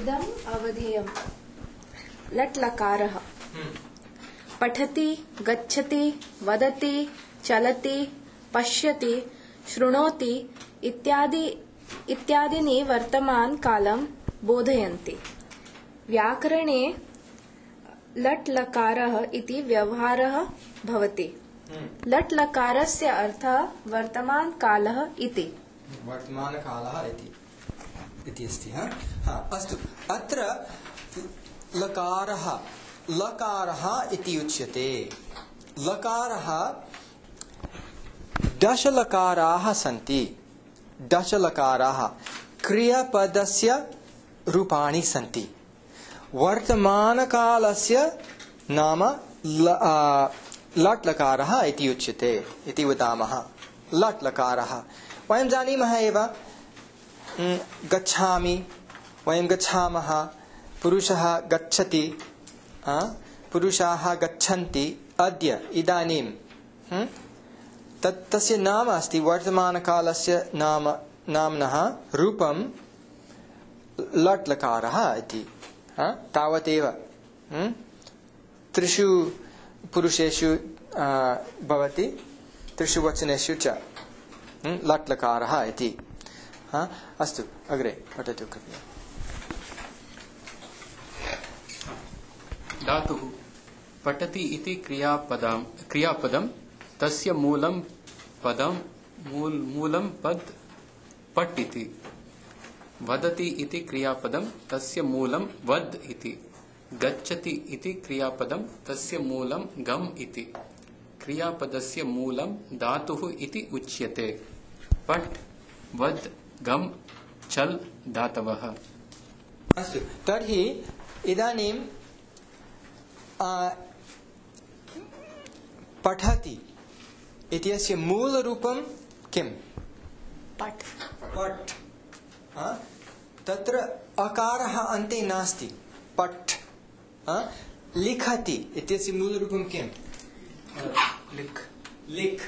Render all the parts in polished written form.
इदम् अवधेयम् लट् लकारः पठति गच्छति वदति चलति पश्यति शृणोति इत्यादीनि वर्तमानकालं बोधयन्ति। व्याकरणे लट् लकारः इति व्यवहारः भवति। लट् लकारस्य अर्थः वर्तमानकालः इति। वर्तमानकालः इति अस्ति। अस्तु, अत्र लकारः इति उच्यते। लकारः दशलकाराः सन्ति। दशलकाराः क्रियापदस्य रूपाणि सन्ति। वर्तमानकालस्य नाम लट् लकारः इति उच्यते इति वदामः। लट् लकारः वयं जानीमः एव। गच्छामि, वयं गच्छामः, पुरुषः गच्छति, पुरुषाः गच्छन्ति, अद्य, इदानीं, तस्य नाम अस्ति। वर्तमानकालस्य नाम्नः रूपं लट् लकारः इति। तावदेव। त्रिषु पुरुषेषु भवति, त्रिषु वचनेषु च लट् लकारः इति। अस्तु, अग्रे पठतु कृपया। धातुः पठति इति क्रियापदं तस्य मूलं पद पट् इति। वदति इति क्रियापदं तस्य मूलं वद् इति। गच्छति इति क्रियापदं तस्य मूलं गम् इति। क्रियापदस्य मूलं धातुः इति उच्यते। पट् वद् गम् चल् धातवः। अस्तु, तर्हि इदानीं पठति इत्यस्य मूलरूपं किम्? पट्। पट्। तत्र अकारः अन्ते नास्ति। पट्। लिखति इत्यस्य मूलरूपं किम्? लिख्। लिख्।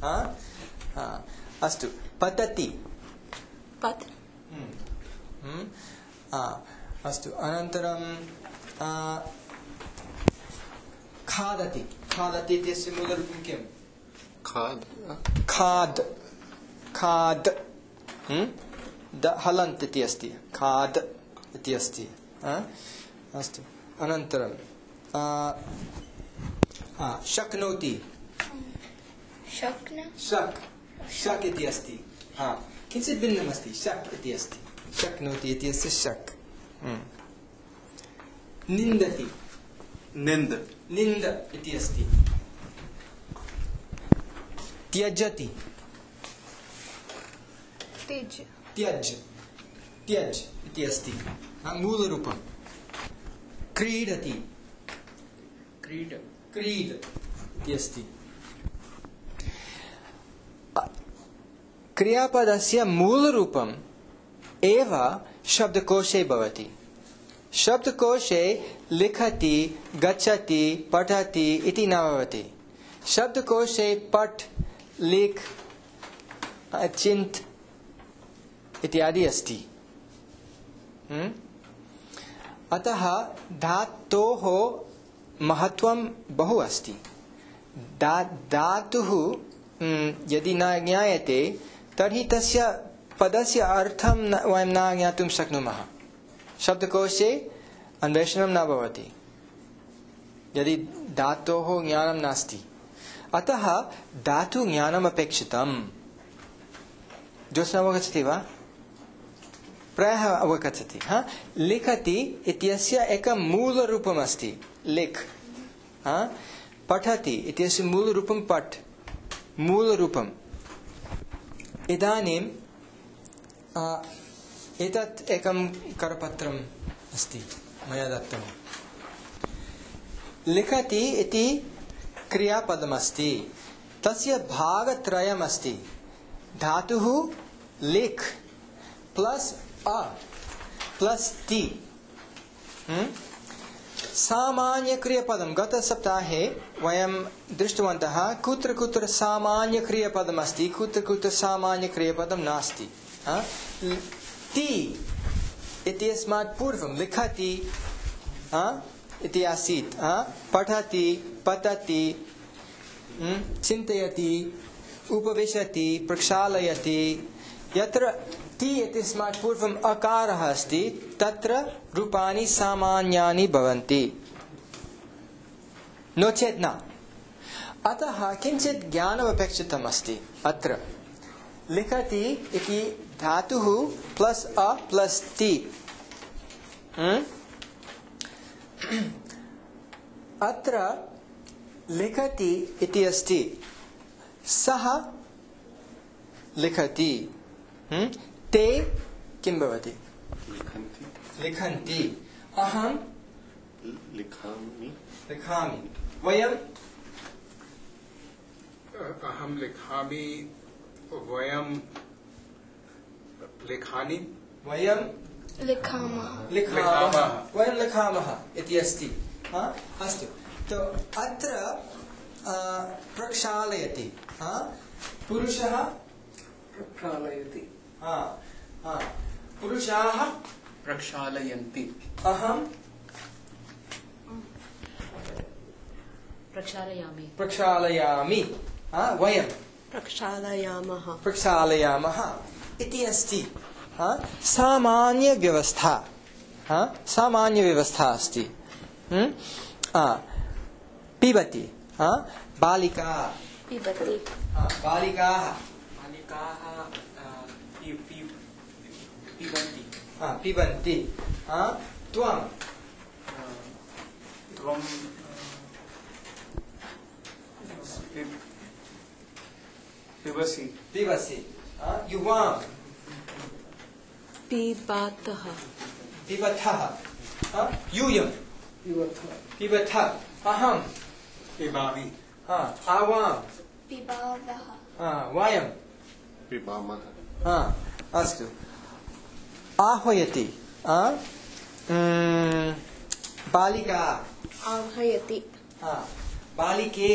अस्तु, पतति। पत्। अस्तु, अनन्तरं खादति। खादति इत्यस्य मूलरूपं किम्? खाद्। खाद्। खाद्। हलन्त् इति अस्ति। खाद् इति अस्ति। अस्तु, अनन्तरं शक्नोति। शक् इति अस्ति। किञ्चित् भिन्नमस्ति। शक् इति अस्ति। शक्नोति इति अस्ति शक्। निन्दति। निन्द इति अस्ति। त्यजति। त्यज इति अस्ति। मूलरूपं। क्रीडति। क्रीड इति अस्ति। क्रियापदस्य मूलरूपम् एव शब्दकोशे भवति। शब्दकोशे लिखति, गच्छति, पठति इति न भवति। शब्दकोशे पठ्, लिख्, चिन्त् इत्यादि अस्ति। अतः धातोः महत्वं बहु अस्ति। धातुः यदि न ज्ञायते तर्हि तस्य पदस्य अर्थं वयं न ज्ञातुं शक्नुमः। शब्दकोशे अन्वेषणं न भवति यदि धातोः ज्ञानं नास्ति। अतः धातुज्ञानम् अपेक्षितम्। जोत्स्ना अवगच्छति वा? प्रायः अवगच्छति। लिखति इत्यस्य एकं मूलरूपम् अस्ति लिख्। पठति इत्यस्य मूलरूपं पठ्। मूलरूपम्। इदानीं एतत् एकं करपत्रम् अस्ति मया दत्तं। लिखति इति क्रियापदमस्ति। तस्य भागत्रयमस्ति। धातुः लिख् प्लस् अ प्लस् ति। सामान्यक्रियापदं गतसप्ताहे वयं दृष्टवन्तः कुत्र कुत्र सामान्यक्रियापदमस्ति, कुत्र कुत्र सामान्यक्रियापदं नास्ति। ति इत्यस्मात् पूर्वं लिखति इति आसीत् पठति पतति चिन्तयति उपविशति प्रक्षालयति यत्र ति इत्यस्मात् पूर्वम् अकारः अस्ति तत्र रूपाणि सामान्यानि भवन्ति नो चेत् न अतः किञ्चित् ज्ञानमपेक्षितम् अस्ति अत्र लिखति इति धातुः प्लस् अ प्लस् ति अत्र लिखति इति अस्ति सः लिखति ते किं भवति लिखन्ति अहं लिखामि वयं अहं लिखामि वयं लिखानि वयं लिखामः वयं लिखामः इति अस्ति अस्तु तो अत्र प्रक्षालयति पुरुषः प्रक्षालयति पुरुषाः प्रक्षालयन्ति अहं प्रक्षालयामि वयं प्रक्षालयामः इति अस्ति सामान्य व्यवस्था अस्ति पिबति बालिका बालिकाः पिबन्ति त्वं पिबसि युवां पिबथः यूयं पिबथ अहं पिबामि आवां वयं पिबामः अस्तु आह्वयति बालिका आह्वयति बालिके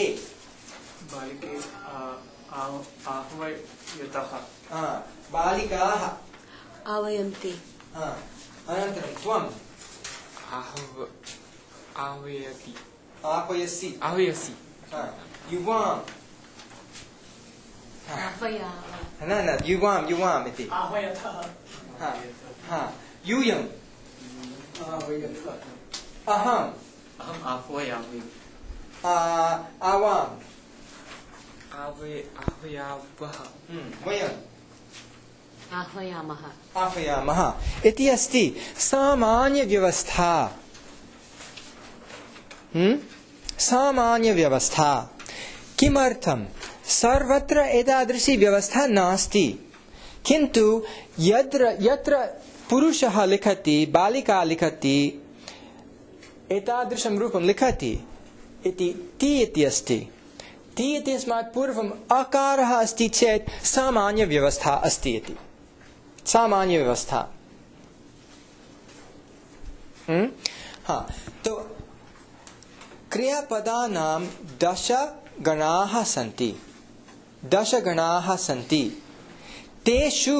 आह्वयतः बालिकाः आह्वयन्ति अनन्तरं त्वं आह्वयसि युवां न युवाम् इति यूयं अहम् आह्वयामि आवां आह्वयावः वयं आह्वयामः इति अस्ति सामान्य व्यवस्था किमर्थं सर्वत्र एतादृशी व्यवस्था नास्ति किन्तु यत्र पुरुषः लिखति बालिका लिखति एतादृशं रूपं लिखति इति ति इति अस्ति ति इत्यस्मात् पूर्वम् अकारः अस्ति चेत् सामान्य व्यवस्था अस्ति इति सामान्य व्यवस्था तो क्रियापदानां 10 गणाः सन्ति तेषु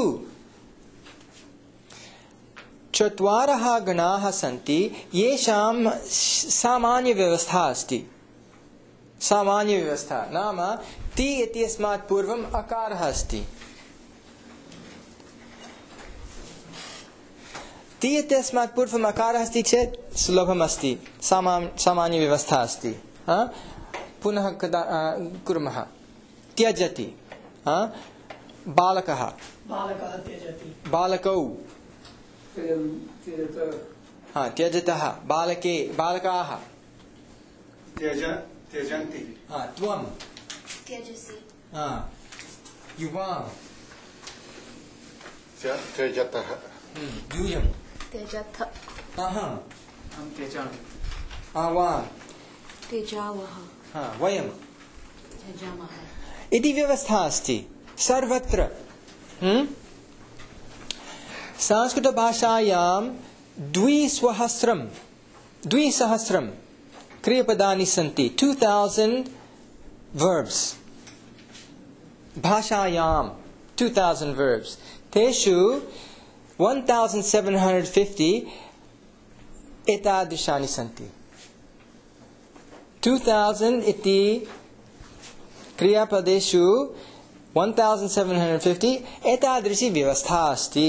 4 गणाः सन्ति येषां सामान्य व्यवस्था अस्ति सामान्य व्यवस्था नाम ति इत्यस्मात् पूर्वम् अकारः अस्ति ति इत्यस्मात् पूर्वम् अकारः अस्ति चेत् सुलभम् अस्ति सामान्य व्यवस्था अस्ति पुनः कुर्मः त्यजति बालकः बालकौ त्यजतः बालके बालकाः त्यजन्ति त्वं त्यजसि युवां त्यजतः यूयं त्यजथ अहं त्यजामि आवां त्यजावः वयं त्यजामः इति व्यवस्था अस्ति सर्वत्र संस्कृतभाषायां 2000 क्रियापदानि सन्ति 2000 verbs भाषायां 2000 verbs तेषु 1750 एतादृशानि सन्ति. 2000 इति क्रियापदेषु 1750 एतादृशी व्यवस्था अस्ति.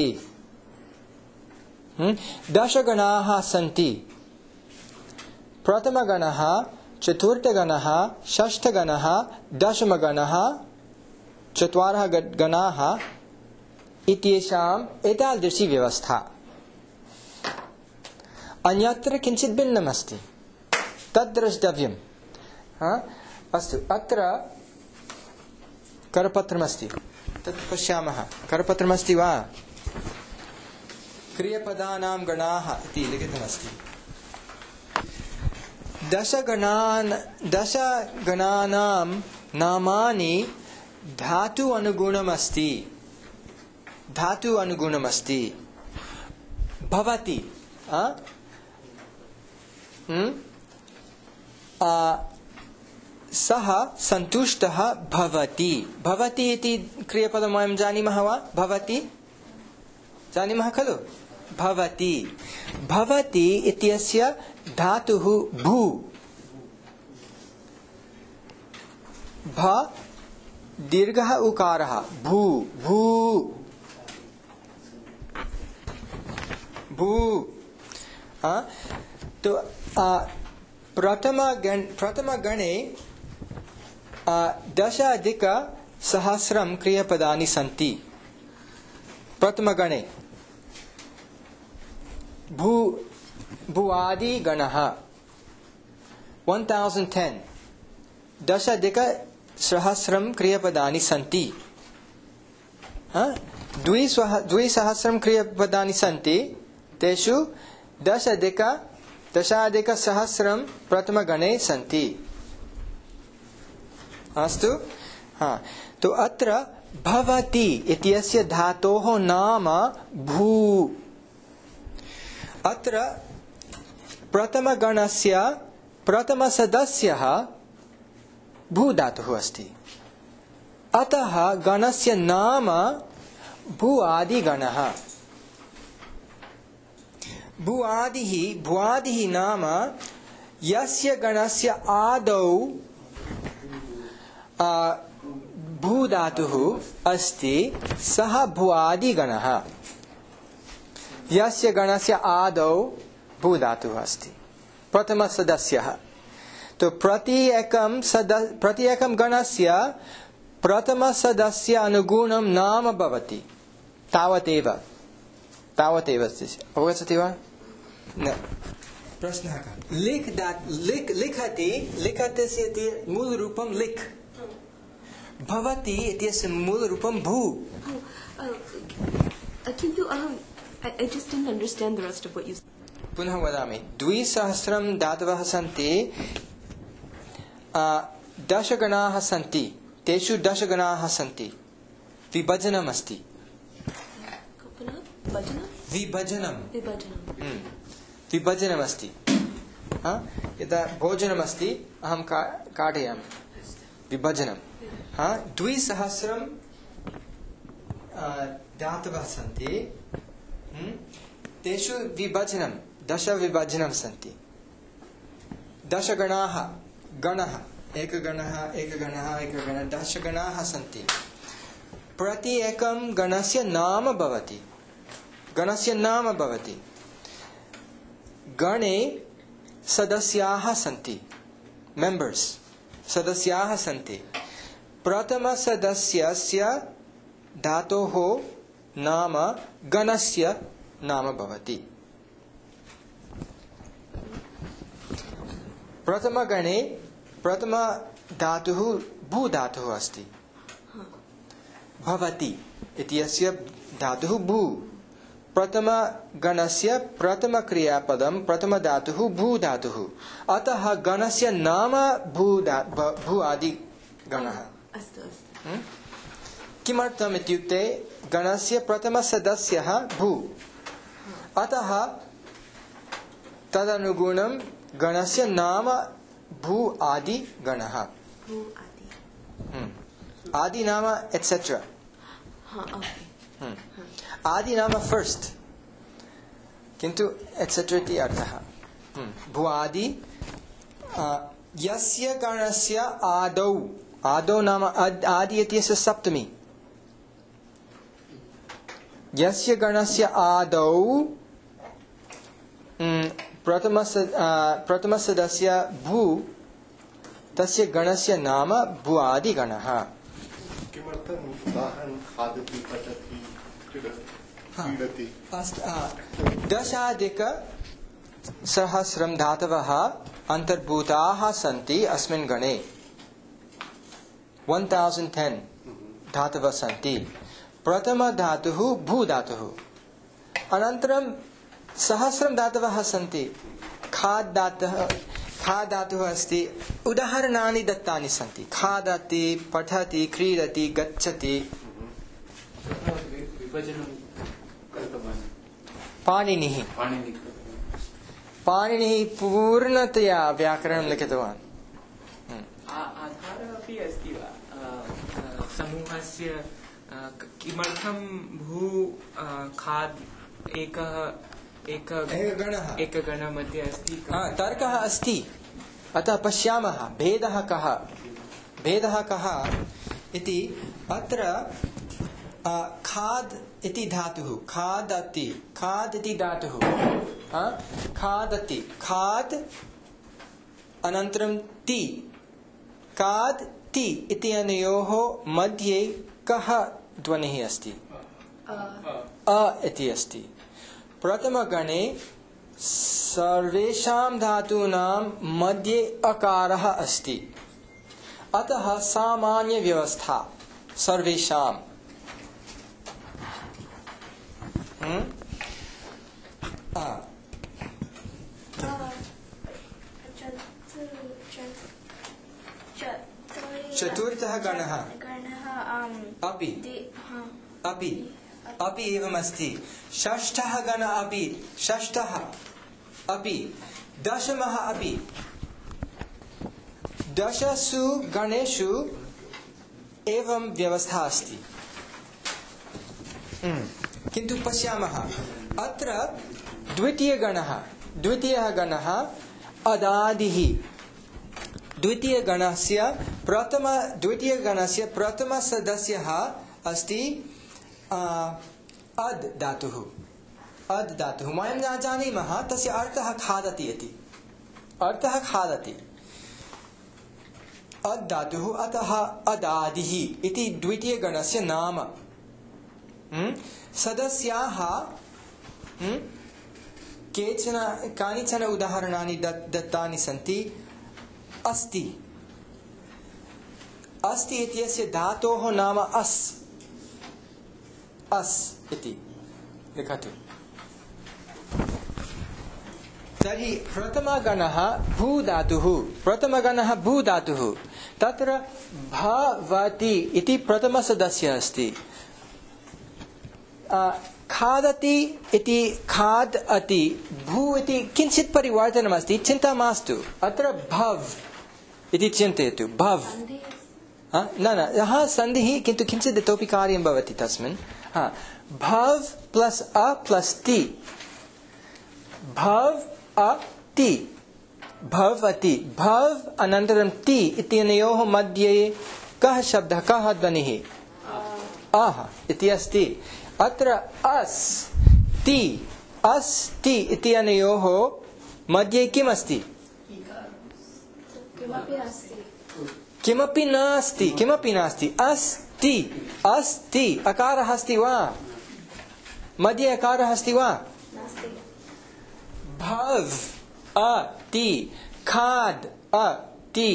10 गणाः सन्ति. प्रथमगणः, चतुर्थगणः, षष्ठगणः, दशमगणः, 4 गणाः इत्येषाम् एतादृशी व्यवस्था. अन्यत्र किञ्चित् भिन्नमस्ति. तद् द्रष्टव्यम्. अस्तु, अत्र करपत्रमस्ति. तत् पश्यामः. करपत्रमस्ति वा? क्रियपदानां गणाः इति लिखितमस्ति. 10 गणानां नामानि धातु अनुगुणमस्ति. धातु अनुगुणमस्ति. भवति, सः सन्तुष्टः भवति. भवति इति क्रियापदं वयं जानीमः वा? भवति जानीमः खलु? भवति. भवति इत्यस्य धातुः भू. भ दीर्घः उकारः. भू भू भू. तो प्रथमगणे 10,000 क्रियापदानि सन्ति. प्रथमगणे भुआदि गणः 1010 10,000 क्रियापदानि सन्ति. 2,000 क्रियापदानि सन्ति. तेषु 10,000 प्रथमगणे सन्ति. अस्तु. तो अत्र भवति इत्यस्य धातोः नाम भू. अत्र प्रथमगणस्य प्रथमसदस्यः भू धातुः अस्ति. अतः गणस्य नाम भुआदिगणः. भुआदिः नाम यस्य गणस्य आदौ भू धातुः अस्ति सः भुआदिगणः. यस्य गणस्य आदौ भू धातुः अस्ति प्रथमसदस्यः. तो प्रति एकं गणस्य प्रथमसदस्य अनुगुणं नाम भवति. तावदेव. अवगच्छति वा? न. प्रश्नः कः? लिखति मूलरूपं लिख्. भवति इत्यस्य मूलरूपं भू. किन्तु I just didn't understand the rest of what you said. पुनः वदामि. 2,000 धातवः सन्ति. 10 गणाः सन्ति. तेषु 10 गणाः सन्ति. विभजनमस्ति. विभजनमस्ति. यदा भोजनमस्ति अहं काटयामि. विभजनं. 2,000 धातवः सन्ति. तेषु विभजनं 10 विभजनं सन्ति. 10 गणाः. एकगणः 10 गणाः सन्ति. प्रति एकं गणस्य नाम भवति. गणे सदस्याः सन्ति. मेम्बर्स् सदस्याः सन्ति. प्रथमसदस्यस्य धातोः नाम गणस्य नाम भवति. प्रथमगणे प्रथमधातुः भू धातुः अस्ति. भवति इत्यस्य धातुः भू. प्रथमगणस्य प्रथमक्रियापदं प्रथमधातुः भू धातुः. अतः गणस्य नाम भू आदि गणः. किमर्थम् इत्युक्ते गणस्य प्रथमसदस्यः भू. अतः तदनुगुणं गणस्य नाम भू आदि गणः. आदि नाम एटसेट्रा. आदि नाम फर्स्ट. किन्तु एट्सेट्रा इति अर्थः भुआदि यस्य गणस्य आदौ आदौ नाम आदि इत्यस्य सप्तमी यस्य गणस्य आदौ प्रथमसदस्य भू तस्य गणस्य नाम भुआदिगणः किमर्थम् उदाहरणं खादति पठति क्रीडति 10,000 धातवः अन्तर्भूताः सन्ति अस्मिन् गणे 1010 धातवः सन्ति प्रथमधातुः भूधातुः अनन्तरं 1,000 धातवः सन्ति खाद् धातुः अस्ति उदाहरणानि दत्तानि सन्ति खादति पठति क्रीडति गच्छति विभजनं कृतवान् पाणिनिः पूर्णतया व्याकरणं लिखितवान् आधारः अपि अस्ति वा समूहस्य किमर्थं भू खाद् एकगणः मध्ये अस्ति तर्कः अस्ति अतः पश्यामः भेदः कः इति अत्र खाद् इति धातुः खादति खाद् इति धातुः खादति खाद् अनन्तरं ति खाद् ति इति अनयोः मध्ये कः ध्वनिः अस्ति अ इति अस्ति प्रथमगणे सर्वेषां धातूनां मध्ये अकारः अस्ति अतः सामान्य व्यवस्था सर्वेषां चतुर्थः गणः अपि एवमस्ति षष्ठः गणः अपि दशमः अपि दशसु गणेषु एवं व्यवस्था अस्ति किन्तु पश्यामः अत्र द्वितीयः गणः अदादिः द्वितीयगणस्य प्रथमसदस्यः अस्ति अद् धातुः वयं न जानीमः तस्य अर्थः खादति इति अर्थः खादति अद् धातुः अतः अदादिः इति द्वितीयगणस्य नाम सदस्याः कानिचन उदाहरणानि दत्तानि सन्ति अस्ति इत्यस्य धातोः नाम अस् इति लिखतु तर्हि प्रथमगणः भूधातुः तत्र भवति इति प्रथमसदस्यः अस्ति खादति इति खाद् अति भू इति किञ्चित् परिवर्तनमस्ति चिन्ता मास्तु अत्र भव इति चिन्तयतु भव न सन्धिः किन्तु किञ्चित् इतोपि कार्यं भवति तस्मिन् भव प्लस् अ प्लस् ति भव अति भवति भव अनन्तरं ति इत्यनयोः मध्ये कः शब्दः कः ध्वनिः आह इति अस्ति अत्र अस्ति इत्यनयोः मध्ये किमस्ति किमपि नास्ति अस्ति अकारः अस्ति वा मध्ये अकारः अस्ति वा भव अति खाद् अति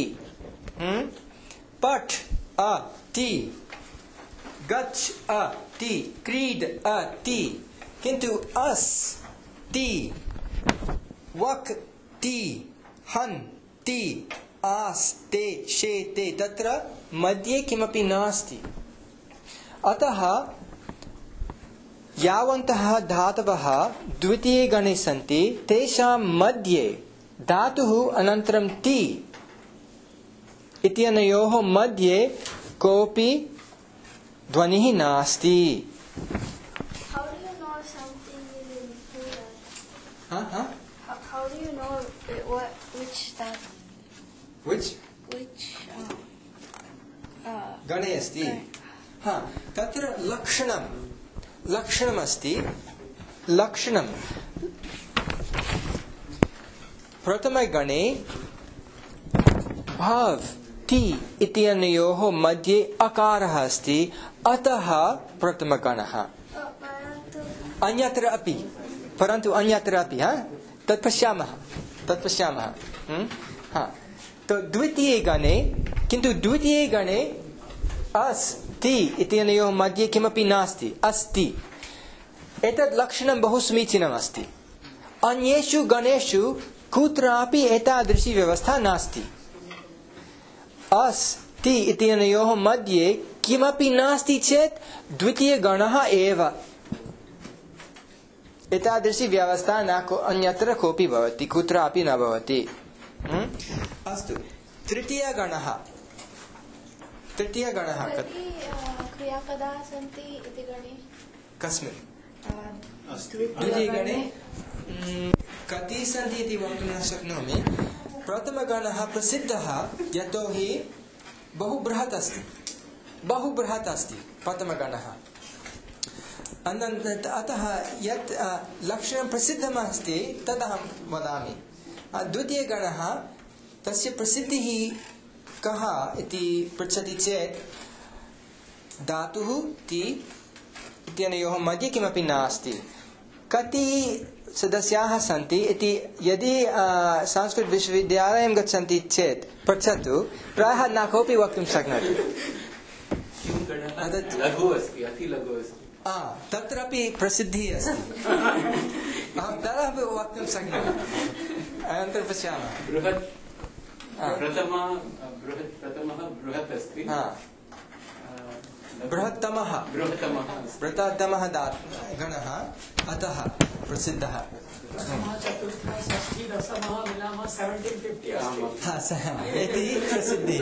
पठ अति गच्छ अति क्रीड अति किन्तु अस्ति वक्ति हन्ति आस्ते शेते तत्र मध्ये किमपि नास्ति अतः यावन्तः धातवः द्वितीये गणे सन्ति तेषां मध्ये धातुः अनन्तरं ति इत्यनयोः मध्ये कोऽपि ध्वनिः नास्ति How do you know which गणे अस्ति? तत्र लक्षणमस्ति. लक्षणं प्रथमगणे भव ति इत्यनयोः मध्ये अकारः अस्ति, अतः प्रथमगणः. अन्यत्र अपि, परन्तु अन्यत्र अपि तत् पश्यामः. तो द्वितीये गणे, किन्तु द्वितीये गणे अस्ति इत्यनयोः मध्ये किमपि नास्ति. अस्ति. एतत् लक्षणं बहु समीचीनम् अस्ति. अन्येषु गणेषु कुत्रापि एतादृशी व्यवस्था नास्ति. अस्ति इत्यनयोः मध्ये किमपि नास्ति चेत् द्वितीयगणः एव. एतादृशी व्यवस्था न अन्यत्र कोऽपि भवति, कुत्रापि न भवति. अस्तु, तृतीयगणः. क्रियापदा सन्ति इति गणे? कस्मिन्? द्वितीयगणे कति सन्ति इति वक्तुं न शक्नोमि. प्रथमगणः प्रसिद्धः यतोहि बहु बृहत् अस्ति. प्रथमगणः. अतः यत् लक्षणं प्रसिद्धमस्ति तदहं वदामि. द्वितीयगणः, तस्य प्रसिद्धिः कः इति पृच्छति चेत् धातुः ति इत्यनयोः मध्ये किमपि नास्ति. कति सदस्याः सन्ति इति यदि संस्कृतविश्वविद्यालयं गच्छन्ति चेत् पृच्छतु, प्रायः न कोऽपि वक्तुं शक्नोति. लघु अस्ति, अति लघु अस्ति. तत्रापि प्रसिद्धिः अस्ति. अहं तदपि वक्तुं शक्नोमि. अनन्तरं पश्यामः. प्रथमः बृहत् अस्ति. बृहत्तमः गणः, अतः प्रसिद्धः. इति प्रसिद्धिः.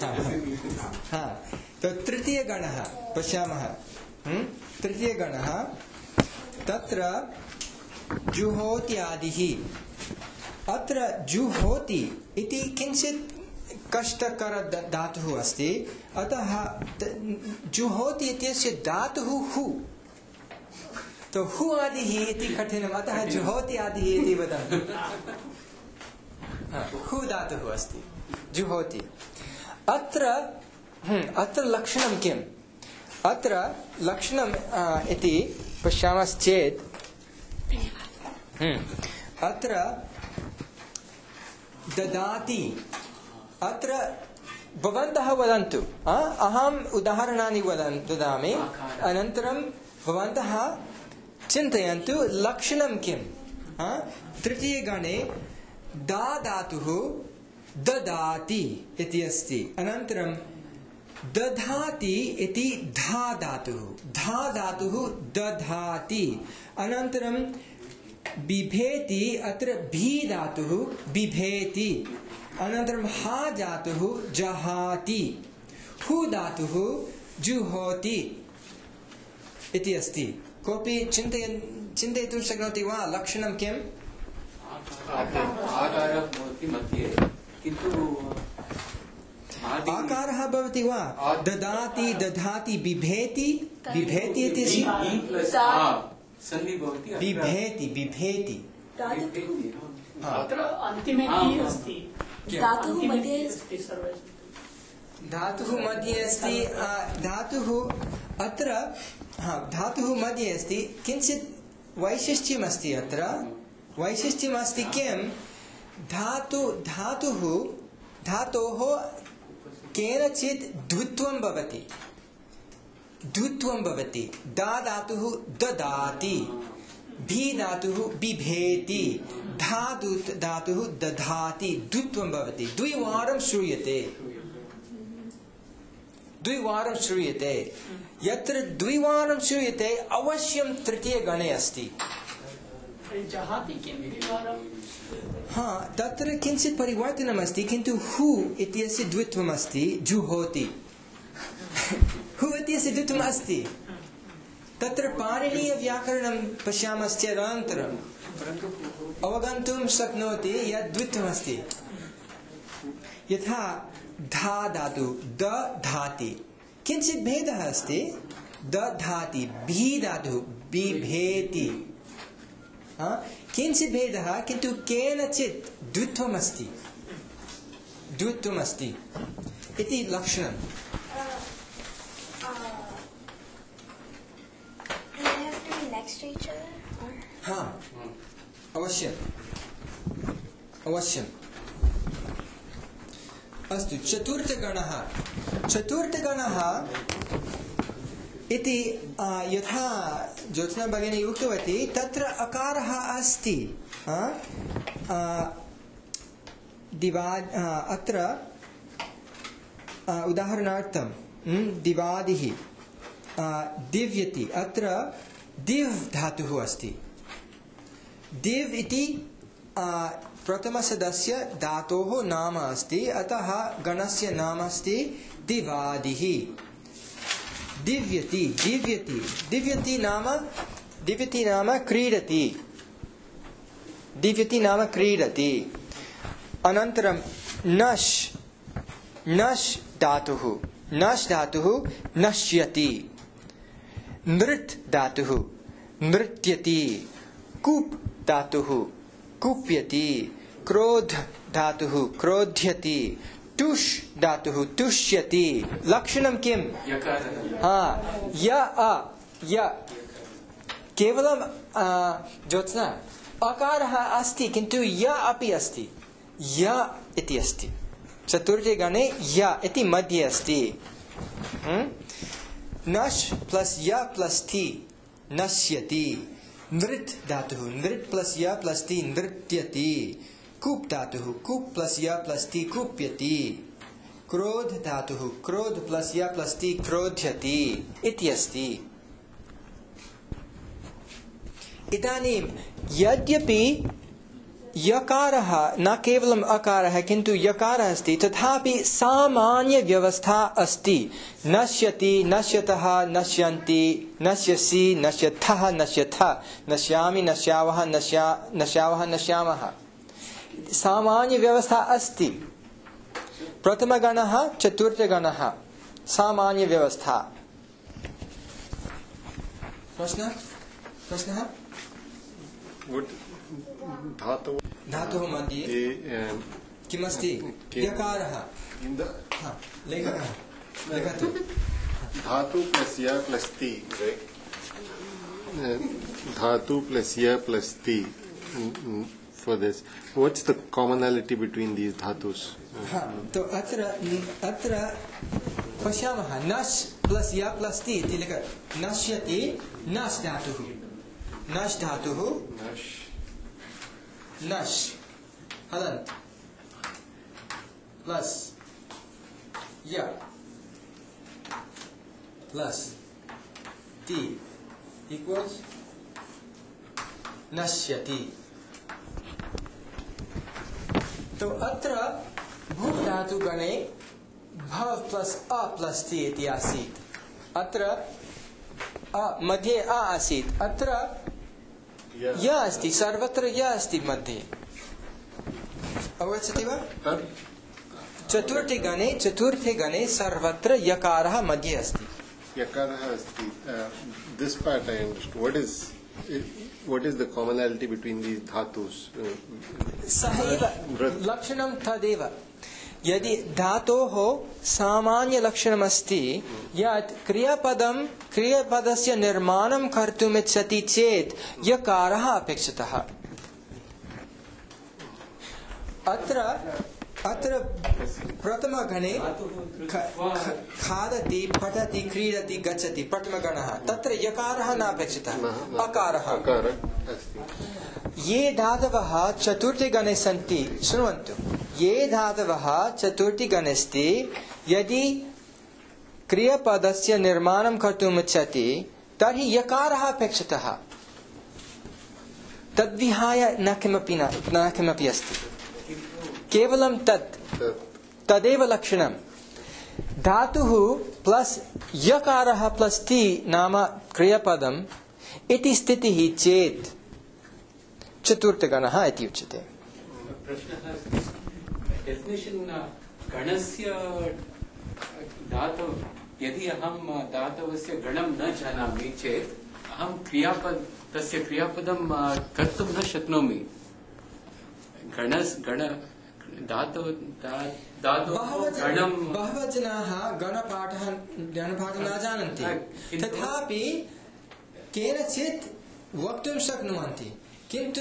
तृतीयगणः पश्यामः. तृतीयगणः, तत्र जुहोत्यादिः. अत्र जुहोति इति किञ्चित् कष्टकर धातुः अस्ति. अतः जुहोति इत्यस्य धातुः हु. तो हु आदिः इति कठिनम्, अतः जुहोति आदिः इति वदामि. हु धातुः अस्ति, जुहोति. अत्र लक्षणं किम्? अत्र लक्षणम् इति पश्यामश्चेत् अत्र ददाति. अत्र भवन्तः वदन्तु, अहम् उदाहरणानि ददामि, अनन्तरं भवन्तः चिन्तयन्तु लक्षणं किम्. तृतीयगणे दा धातुः ददाति इति अस्ति. अनन्तरं दधाति इति धा धातुः दधाति. अनन्तरं बिभेति, अत्र भी धातुः बिभेति. अनन्तरं हा धातुः जहाति. हु धातुः जुहोति इति अस्ति. कोऽपि चिन्तयितुं शक्नोति वा लक्षणं किम्? आकारः भवति वा? ददाति, दधाति, बिभेति. बिभेति इति बिभेति. अत्र अन्तिमे की अस्ति? धातुः मध्ये अस्ति. धातुः मध्ये अस्ति. धातुः मध्ये अस्ति. किञ्चित् वैशिष्ट्यम् अस्ति. अत्र वैशिष्ट्यम् अस्ति किं? धातोः केनचित् द्वित्वं भवति. दा धातुः ददाति, भी धातुः बिभेति, धा धातुः दधाति. द्वित्वं भवति. द्विवारं श्रूयते. यत्र द्विवारं श्रूयते अवश्यं तृतीयगणे अस्ति. तत्र किञ्चित् परिवर्तनमस्ति, किन्तु हु इत्यस्य द्वित्वम् अस्ति. जुहोति. हु इत्यस्य द्वित्वम् अस्ति. तत्र पाणिनीयव्याकरणं पश्यामश्चेत् अनन्तरं अवगन्तुं शक्नोति यत् द्वित्वमस्ति। यथा धा धातु द धाति किञ्चित् भेदः अस्ति। द धाति भी धातु बिभेति किञ्चित् भेदः, किन्तु केनचित् द्वित्वमस्ति इति लक्षणम्। Do they have to be next to each other? Or? हाँ, अवश्यम्। अस्तु, चतुर्थगणः इति यथा ज्योत्स्ना भगिनी उक्तवती, तत्र अकारः अस्ति। अत्र उदाहरणार्थं दिवादिः दिव्यति, अत्र दिव् धातुः अस्ति। दिव् इति प्रथमसदस्य धातोः नाम अस्ति, अतः गणस्य नाम अस्ति दिवादिः। दिव्यति नाम क्रीडति। अनन्तरं नश् धातुः नश्यति। नृत् धातुः नृत्यति। कूप् धातुः कूप्यति। क्रोध धातुः क्रोध्यति। टुष् धातुः तुष्यति। लक्षणं किम्? केवलं ज्योत्स्ना अकारः अस्ति, किन्तु य अपि अस्ति। य इति अस्ति चतुर्थे गणे, य इति मध्ये अस्ति। नश् प्लस् य प्लस् ति नश्यति। नृत् धातुः नृत् प्लस् य प्लस् ति नृत्यति। कूप् धातुः कूप् प्लस् य प्लस् ति कूप्यति। क्रोध धातुः क्रोध प्लस् य प्लस् ति क्रोध्यति इति अस्ति। इदानीं यद्यपि यकारः न केवलम् अकारः किन्तु यकारः अस्ति, तथापि सामान्य व्यवस्था अस्ति। नश्यति नश्यतः नश्यन्ति नश्यसि नश्यथः नश्यथ नश्यामि नश्यावः नश्यामः। सामान्य व्यवस्था अस्ति। प्रथमगणः चतुर्थगणः सामान्य व्यवस्था। प्रश्नः धातोः मध्ये किमस्ति? यकारः। लिखतु। धातु प्लस य प्लस ति, धातु प्लस य प्लस ति. For this, what's the commonality between these dhatus? तो अत्र पश्यामः। नश् प्लस य प्लस ति इति लिख। नश्यति नश् धातुः नश् हलन्त् प्लस य प्लस ति इक्वल्स नश्यति। तो अत्र भूत् धातु गणे भव प्लस अ प्लस ति इति आसीत्। अत्र मध्ये अ आसीत्, अत्र य अस्ति। सर्वत्र य अस्ति मध्ये। अवगच्छति वा? चतुर्थे गणे सर्वत्र यकारः मध्ये अस्ति। यकारः अस्ति। This part I understood. What is the commonality between these dhatus? सहैव लक्षणं तदेव। यदि धातोः सामान्य लक्षणमस्ति यत् क्रियापदस्य निर्माणं कर्तुम् इच्छति चेत् यकारः अपेक्षितः। अत्र प्रथमगणे खादति पठति क्रीडति गच्छति प्रथमगणः, तत्र यकारः न अपेक्षितः, अकारः। ये धातवः चतुर्थे गणे सन्ति, शृण्वन्तु, ये धातवः चतुर्थी गणे अस्ति, यदि क्रियापदस्य निर्माणं कर्तुम् इच्छति तर्हि यकारः अपेक्षितः। तद्विहाय न किमपि अस्ति, केवलं तदेव लक्षणं। धातुः प्लस यकारः प्लस ति नाम क्रियापदम् इति स्थितिः चेत् चतुर्थगणः इति उच्यते। प्रश्नः अस्ति डेफिनेशन् गणस्य धातु यदि अहं धातवस्य गणं न जानामि चेत् अहं तस्य क्रियापदं कर्तुं न शक्नोमि। धातोः गणं बहवः जनाः गणपाठं न जानन्ति, तथापि केनचित् वक्तुं शक्नुवन्ति। किन्तु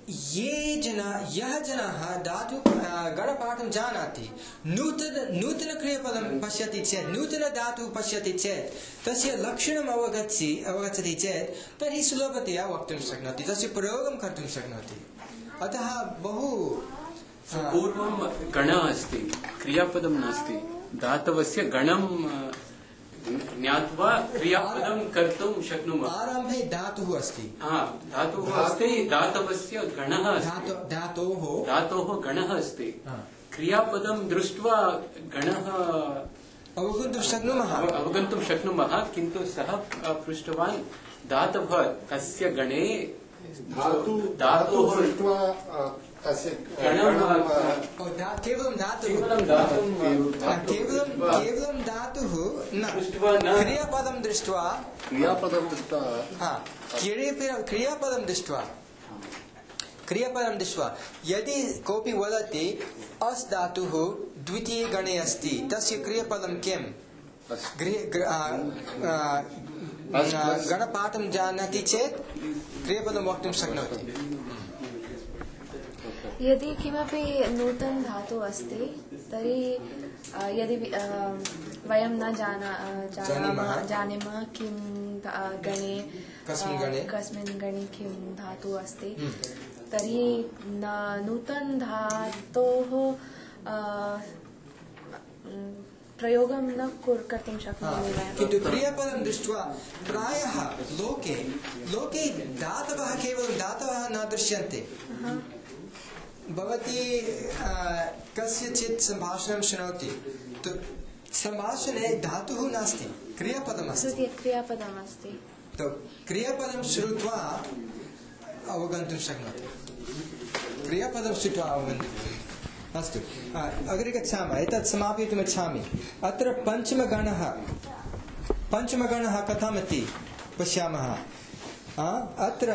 यः जनाः धातु गणपाठं जानाति, नूतन क्रियापदं पश्यति चेत्, नूतन धातुः पश्यति चेत्, तस्य लक्षणम् अवगच्छति चेत् तर्हि सुलभतया वक्तुं शक्नोति, तस्य प्रयोगं कर्तुं शक्नोति। अतः बहु पूर्वं गणः अस्ति, क्रियापदं नास्ति। धातवस्य गणं ज्ञात्वा क्रियापदं कर्तुं शक्नुमः। आरम्भे धातुः अस्ति, धातुः अस्ति, धातवस्य गणः अस्ति, धातोः गणः अस्ति। क्रियापदं दृष्ट्वा गणः अवगन्तुं शक्नुमः। किन्तु सः पृष्टवान् धातवः कस्य गणे धातोः केवलं धातुः न, क्रियापदं दृष्ट्वा यदि कोऽपि वदति अस् धातुः द्वितीये गणे अस्ति, तस्य क्रियापदं किम्? गणपाठं जानाति चेत् क्रियापदं वक्तुं शक्नोति। यदि किमपि नूतन धातु अस्ति तर्हि यदि वयं न जानीमः किं गणे कस्मिन् गणे किं धातु अस्ति, तर्हि नूतन धातोः प्रयोगं न कर्तुं शक्नोमि। किन्तु क्रियापदं दृष्ट्वा प्रायः लोके धातवः केवलं धातवः न दृश्यन्ते। भवती कस्यचित् सम्भाषणं शृणोति, तो सम्भाषणे धातुः नास्ति, क्रियापदमस्ति। तो क्रियापदं श्रुत्वा अवगन्तुं शक्नोति, अस्तु, अग्रे गच्छामः। एतत् समापयितुम् इच्छामि। अत्र पञ्चमगणः कथमिति पश्यामः। अत्र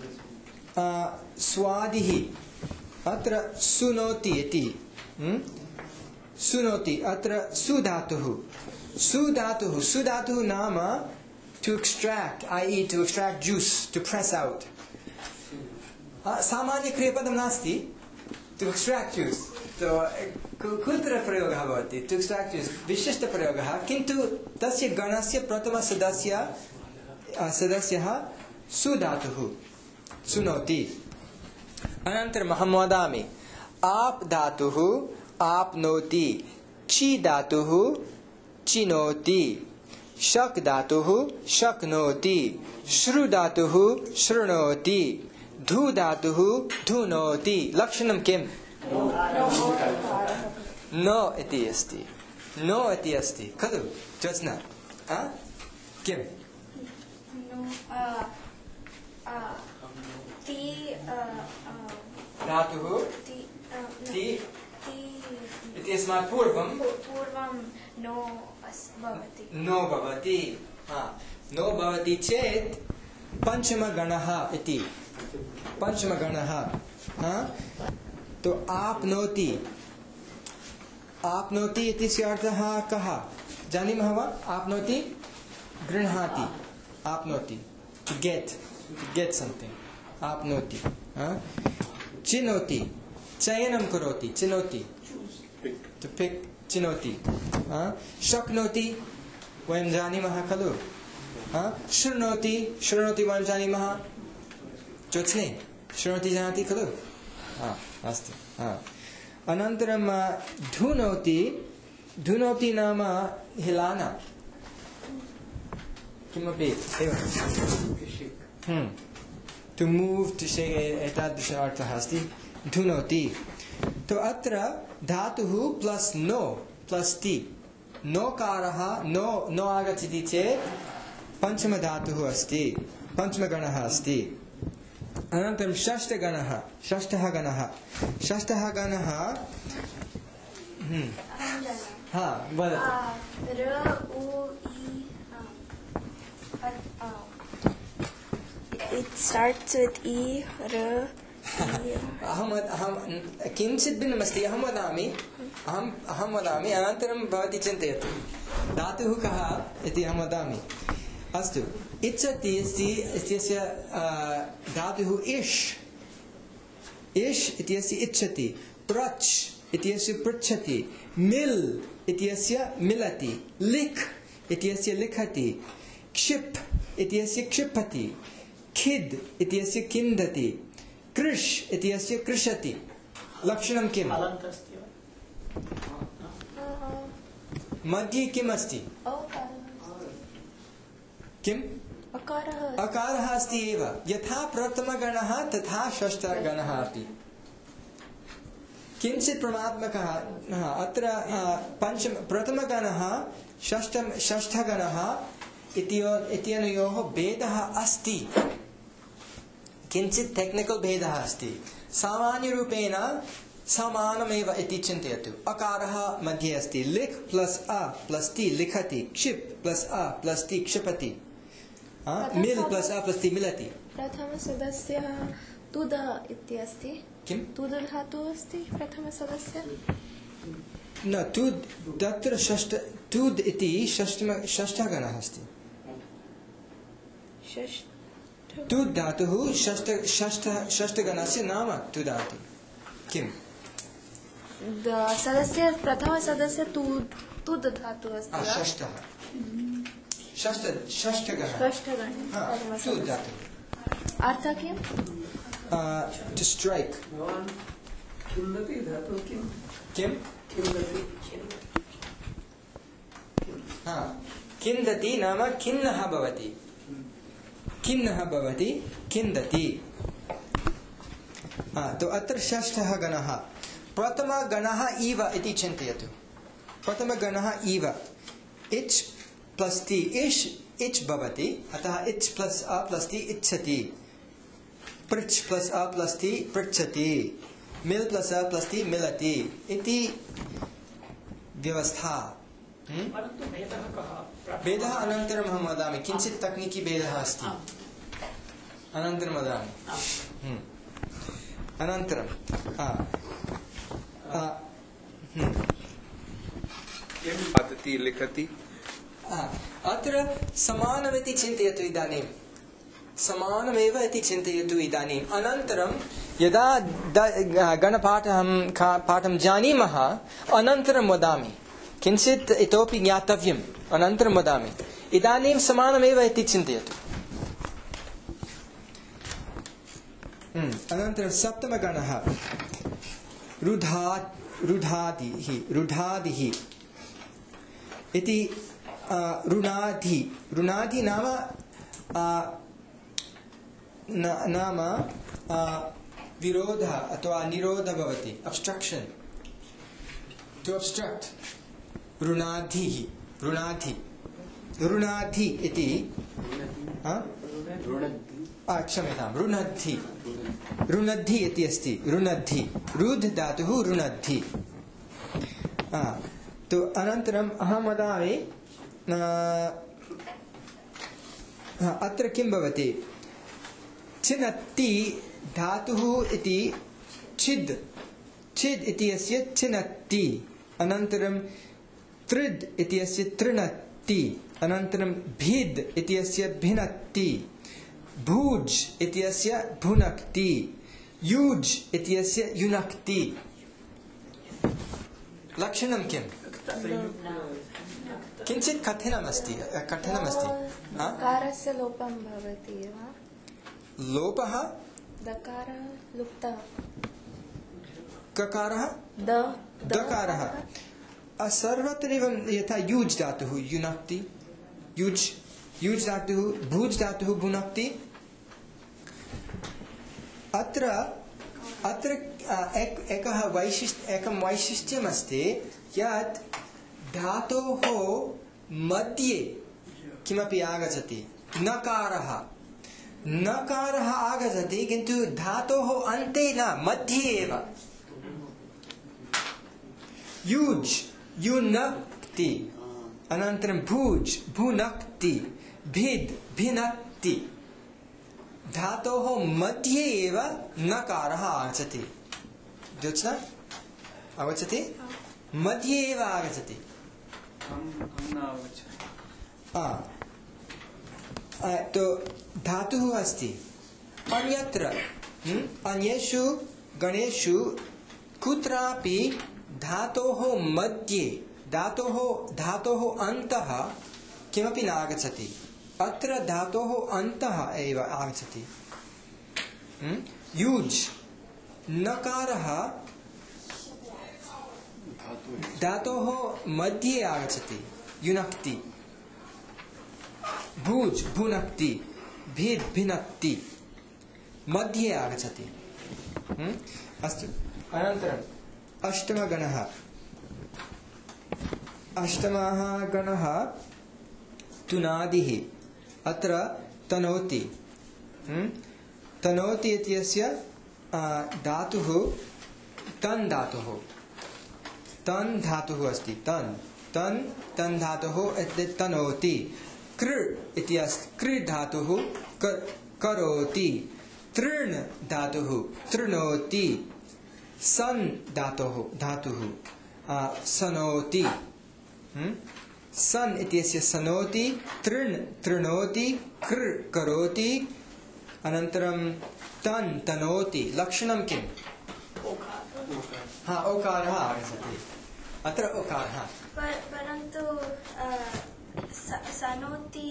स्वादिः, अत्र सुनोति इति, सुनोति, अत्र सुधातुः नाम to extract, i.e. to extract juice, to press out. सामान्य क्रियापदं नास्ति to extract juice, तो कुत्र प्रयोगः भवति? to extract juice विशिष्टप्रयोगः, किन्तु तस्य गणस्य प्रथमसदस्यः सुधातुः, सुनोति। अनन्तरम् अहं वदामि, आप धातुः आपनोति, ची धातुः चिनोति, शक धातुः शक्नोति, श्रु धातुः शृणोति, धु धातुः धुनोति। लक्षणं किम्? न इति अस्ति खलु ज्योत्स्ना? किम्? धातुः ति इत्यस्मात् पूर्वं नो भवति। नो भवति चेत् पञ्चमगणः इति, पञ्चमगणः। तो आपनोति इत्यस्य अर्थः कः जानीमः वा? आपनोति गृह्णाति, आपनोति to get something, आपनोति। चिनोति चयनं करोति, चिनोति to pick, चिनोति। शक्नोति वयं जानीमः खलु। शृणोति वयं जानीमः। ज्योत्स्ने शृणोति जानाति खलु? अस्तु। अनन्तरं धुनोति नाम हिलाना, किमपि to move, to shake, एतादृश अर्थः अस्ति धुनोति। तो अत्र धातुः प्लस नो प्लस ति, नोकारः नो आगच्छति चेत् पञ्चमधातुः अस्ति, पञ्चमगणः अस्ति। अनन्तरं षष्ठगणः हा वदतु It starts with E, R. अहं किञ्चित् भिन्नमस्ति अहं वदामि अनन्तरं भवती चिन्तयतु धातुः कः इति अहं वदामि अस्तु इच्छति अस्ति इत्यस्य धातुः इष् इत्यस्य इच्छति प्रच् इत्यस्य पृच्छति मिल् इत्यस्य मिलति लिख् इत्यस्य लिखति क्षिप् इत्यस्य क्षिपति खिद् इत्यस्य किन्दति कृष् इत्यस्य कृषति लक्षणं किम् मध्ये किम् अस्ति किम् अकारः अस्ति एव यथा प्रथमगणः तथा षष्ठगणः अपि किञ्चित् प्रमात्मकः अत्र प्रथमगणः षष्ठगणः इत्यनयोः भेदः अस्ति किञ्चित् टेक्निकल् भेदः अस्ति सामान्यरूपेण समानमेव इति चिन्तयतु अकारः मध्ये अस्ति लिख् प्लस् अ प्लस् ति लिखति क्षिप् प्लस् अ प्लस् ति क्षिपति मिल् प्लस् अ प्लस् ति मिलति प्रथमसदस्यः तुद इति अस्ति किं तुद धातुः अस्ति प्रथमसदस्यः न तुद् तत्र तुद् इति षष्ठगणः अस्ति तुद् धातुः षष्ठगणस्य नाम तुद् धातुः किम् सदस्य प्रथमसदस्य तुद धातुः अस्ति षष्ठगणः तुद् धातुः अर्थः किम् to strike किम् किन्दति नाम खिन्नः भवति किन्दति तो अत्र षष्ठः गणः प्रथमगणः इव इति चिन्तयतु प्रथमगणः इव इच् प्लस् ति इच् भवति अतः इच् प्लस् अ प्लस् ति इच्छति पृच् प्लस् अ प्लस् ति पृच्छति मिल् प्लस् अ प्लस् ति मिलति इति व्यवस्था भेदः अनन्तरम् अहं वदामि किञ्चित् तक्निकी भेदः अस्ति अनन्तरं वदामि अनन्तरं पठति लिखति अत्र समानमिति चिन्तयतु इदानीं समानमेव इति चिन्तयतु इदानीम् अनन्तरं यदा गणपाठं जानीमः अनन्तरं वदामि किञ्चित् इतोपि ज्ञातव्यम् अनन्तरं वदामि इदानीं समानमेव इति चिन्तयतु अनन्तरं सप्तमगणः रुधादिः इति रुणादि नाम विरोधः अथवा निरोधः भवति obstruction to obstruct रुणाधि इति क्षम्यतां रुणद्धि इति अस्ति रुणद्धि रुद् धातुः रुणद्धि तो अनन्तरम् अहं वदामि अत्र किं भवति छिनत्ति धातुः इति छिद् इति अस्य छिनत्ति अनन्तरं तृद् इति अस्य तृणत्ति अनन्तरं भिद् इति अस्य भिनत्ति भूज् इति अस्य भुनक्ति युज् इति अस्य युनक्ति लक्षणं किम् किञ्चित् कठिनमस्ति दकारस्य लोपं भवति वा लोपः दकारः लुप्तः ककारः दकारः सर्वत्र एवं यथा युज् धातुः युनक्ति युज् धातुः भुज् धातुः भुनक्ति अत्र एकं वैशिष्ट्यम् अस्ति यत् धातोः मध्ये किमपि आगच्छति नकारः नकारः आगच्छति किन्तु धातोः अन्ते न, मध्ये एव। युज् युनक्ति, अनन्तरं भुज् भुनक्ति, भिद् भिनक्ति। धातोः मध्ये एव नकारः आगच्छति। ज्योत्स्ना अवगच्छति? मध्ये एव आगच्छति। तो धातुः अस्ति। अन्यत्र अन्येषु गणेषु कुत्रापि धातोः मध्ये धातोः अन्तः किमपि न आगच्छति। अत्र धातोः अन्तः एव आगच्छति। युज् नकारः धातोः मध्ये आगच्छति, युनक्ति। भुज् भुनक्ति, भिद् भिनक्ति, मध्ये आगच्छति। अस्तु, अनन्तरम् अष्टमगणः। अष्टमः गणः तुनादिः। अत्र तनोति। तनोति इत्यस्य धातुः तन् धातुः। तन् धातुः अस्ति। तन् धातुः तनोति। कृ इति अस्ति। कृ धातुः करोति। तृण धातुः तृणोति। सन् धातुः सनोति। सन् इत्यस्य सनोति, तृण तृणोति, कृ करोति, अनन्तरं तन् तनोति। लक्षणं किम्? ओकारः आगच्छति। अत्र ओकारः। परन्तु सनोति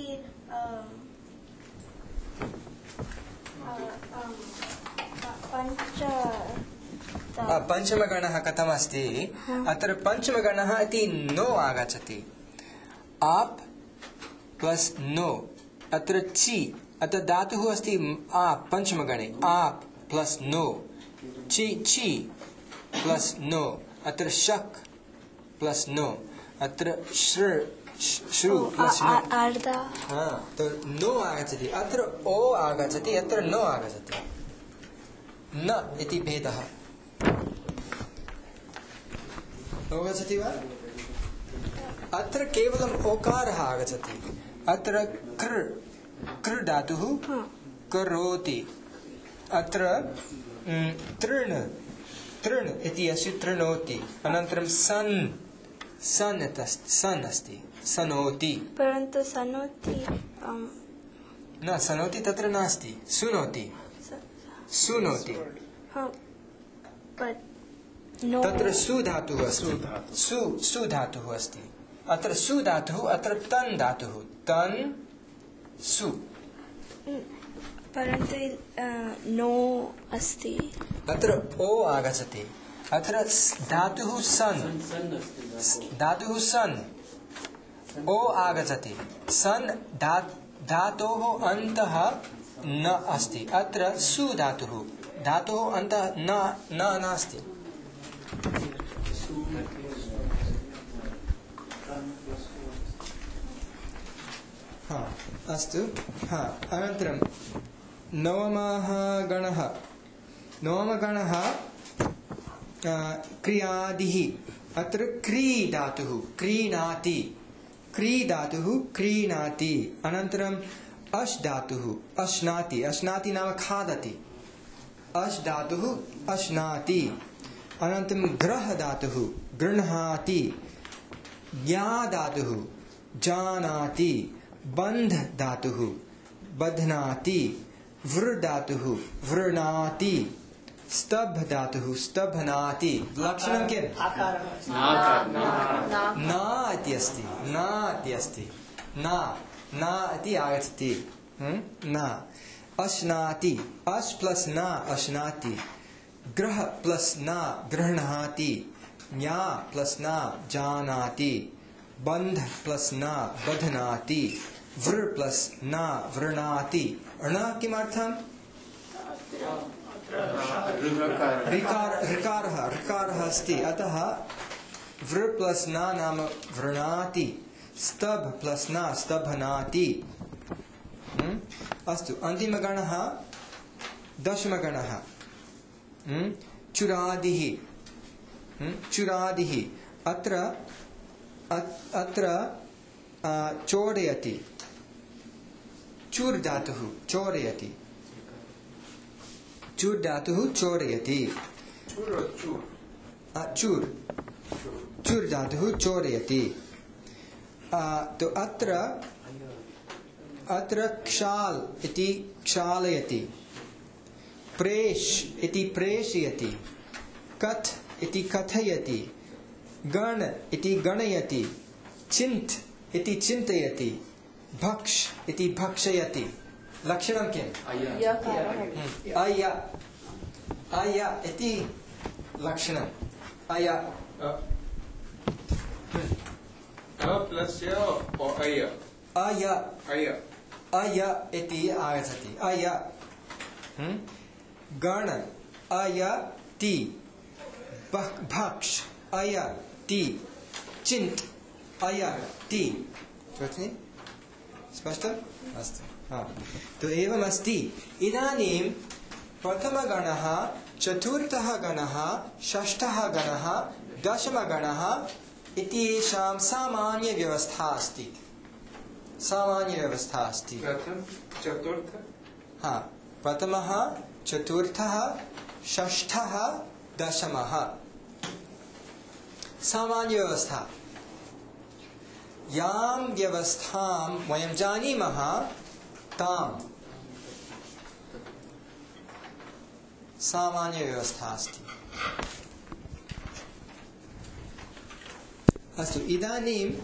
पञ्चमगणः कथमस्ति? अत्र पञ्चमगणः इति नो आगच्छति। आप प्लस नो। अत्र ची, अत्र धातुः अस्ति आप पञ्चमगणे। आप प्लस नो, ची प्लस नो। अत्र शक् प्लस नो। अत्र श्रु प्लस नो। तो नो आगच्छति। अत्र ओ आगच्छति, अत्र नो आगच्छति। न इति भेदः। अवगच्छति वा? अत्र केवलम् ओकारः आगच्छति। अत्र कृ धातुः करोति। अत्र तृण इति अस्ति, तृणोति। अनन्तरं सन् अस्ति, सनोति। परन्तु सनोति न, सनोति तत्र नास्ति। सुनोति। तत्र सु धातुः अस्ति। सु धातुः अस्ति। अत्र सु धातुः, अत्र तन् धातुः। तन् सु। परन्तु नो अस्ति। अत्र ओ आगच्छति। अत्र धातुः सन्। धातुः सन्। ओ आगच्छति। सन् धातोः अन्तः न अस्ति। अत्र सु धातुः। धातोः अन्तः न नास्ति। अस्तु। अनन्तरं नवमः गणः। नवमगणः क्रियादिः। अत्र क्री धातुः क्रीणाति। क्री धातुः क्रीणाति। अनन्तरम् अश् धातुः अश्नाति। अश्नाति नाम खादति। अश् धातुः अश्नाति। अनन्तरं ग्रह धातुः गृह्णाति। ज्ञा धातुः जानाति। बन्ध धातुः बध्नाति। वृ धातुः वृणाति। स्तभ धातुः स्तभनाति। लक्षणं किम्? न इति अस्ति। न इति अस्ति। न इति आगच्छति। न। अश्नाति। अश् प्लस न अश्नाति। ग्रह प्लस न गृह्णाति। ज्ञा प्लस न जानाति। बन्ध प्लस न बध्नाति। वृ प्लस न वृणाति। ण किमर्थम्? ऋकारः अस्ति। अतः वृ प्लस न नाम वृणाति। स्तभ प्लस न स्तभनाति। अस्तु अन्तिमगणः दशमगणः चुरादिः चुरादिः अत्र चोरयति चूर् धातुः चोरयति चूर् धातुः चोरयति चूर् चूर् धातुः चोरयति तो अत्र क्षाल इति क्षालयति प्रेष इति प्रेषयति कथ इति कथयति गण इति गणयति चिन्त इति चिन्तयति भक्ष इति भक्षयति लक्षणं किम् अय अय इति लक्षणम् अय अय अय इति आगच्छति अय गण अय ति भक्ष अय ति चिन्त अय ति स्पष्टम् अस्तु तो एवमस्ति इदानीं प्रथमगणः चतुर्थः गणः षष्ठः गणः दशमगणः इत्येषां सामान्यव्यवस्था अस्ति सामान्यव्यवस्था अस्ति प्रथमः चतुर्थः षष्ठः दशमः सामान्यव्यवस्था यां व्यवस्थां वयं जानीमः तां सामान्यव्यवस्था अस्ति अस्तु इदानीं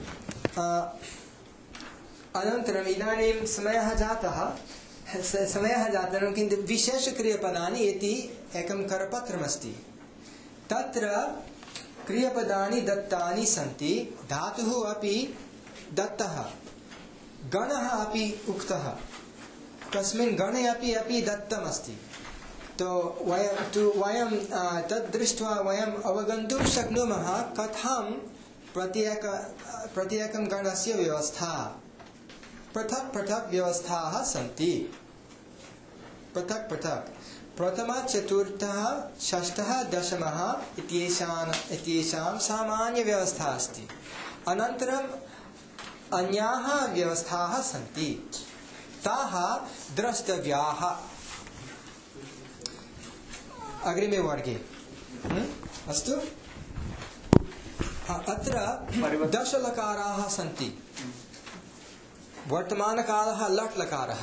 अनन्तरम् इदानीं समयः जातः किन्तु विशेषक्रियपदानि इति एकं करपत्रमस्ति तत्र क्रियपदानि दत्तानि सन्ति धातुः अपि दत्तः गणः अपि उक्तः तस्मिन् गणे अपि दत्तमस्ति तो वयं तद् दृष्ट्वा वयम् अवगन्तुं शक्नुमः कथं प्रत्येकं गणस्य व्यवस्था पृथक् पृथक् व्यवस्थाः सन्ति पृथक् पृथक् प्रथम चतुर्थः षष्ठः दशमः इत्येषां सामान्यव्यवस्था अस्ति अनन्तरम् अन्याः व्यवस्थाः सन्ति ताः द्रष्टव्याः अग्रिमे वर्गे अस्तु अत्र दशलकाराः सन्ति वर्तमानकालः लट् लकारः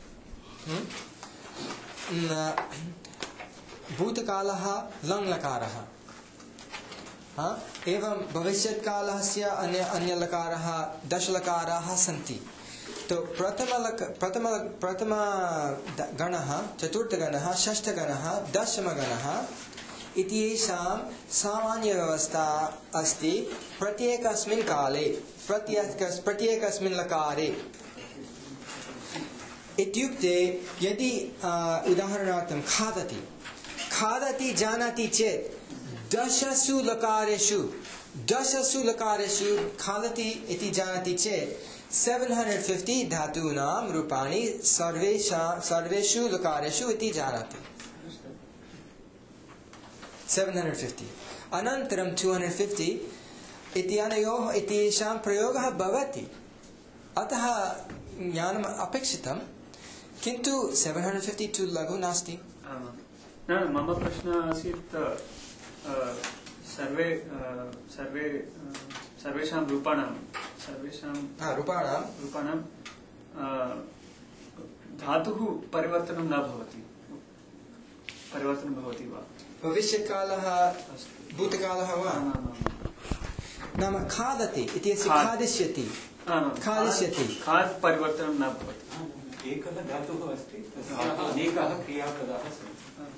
भूतकालः लङ् लकारः एवं भविष्यत्कालस्य अन्यलकारः दशलकाराः सन्ति तो प्रथम गणः चतुर्थगणः षष्ठगणः दशमगणः इत्येषां सामान्यव्यवस्था अस्ति प्रत्येकस्मिन् काले प्रत्येकस्मिन् लकारे इत्युक्ते यदि उदाहरणार्थं खादति जानाति चेत् दशसु लकारेषु खादति इति जानाति चेत् 750 धातूनां रूपाणि सर्वेषु लकारेषु इति जानाति 750 अनन्तरं 250 इत्यनयोः इत्येषां प्रयोगः भवति अतः ज्ञानम् अपेक्षितं किन्तु 750 तु लघु नास्ति मम प्रश्नः आसीत् सर्वेषां रूपाणां धातुः परिवर्तनं न भवति परिवर्तनं भवति वा भविष्यत्कालः भूतकालः वा नाम खादति इत्यस्य खादिष्यति खाद् परिवर्तनं न भवति एकः धातुः अस्ति अनेकाः क्रियापदाः सन्ति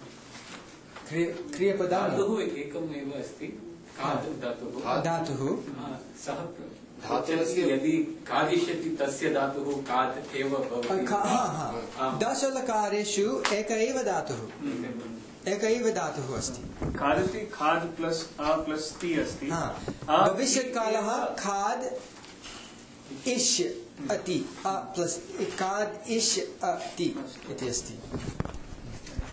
क्रियापदाः एकम् एव अस्ति धातुः सः यदि खादिष्यति तस्य धातुः खाद् एव भवति दशलकारेषु एक एव धातुः अस्ति खादति खाद् प्लस् अ प्लस् ति अस्ति भविष्यत्कालः खाद् इष् अति अ प्लस् खाद् इष् अति इति अस्ति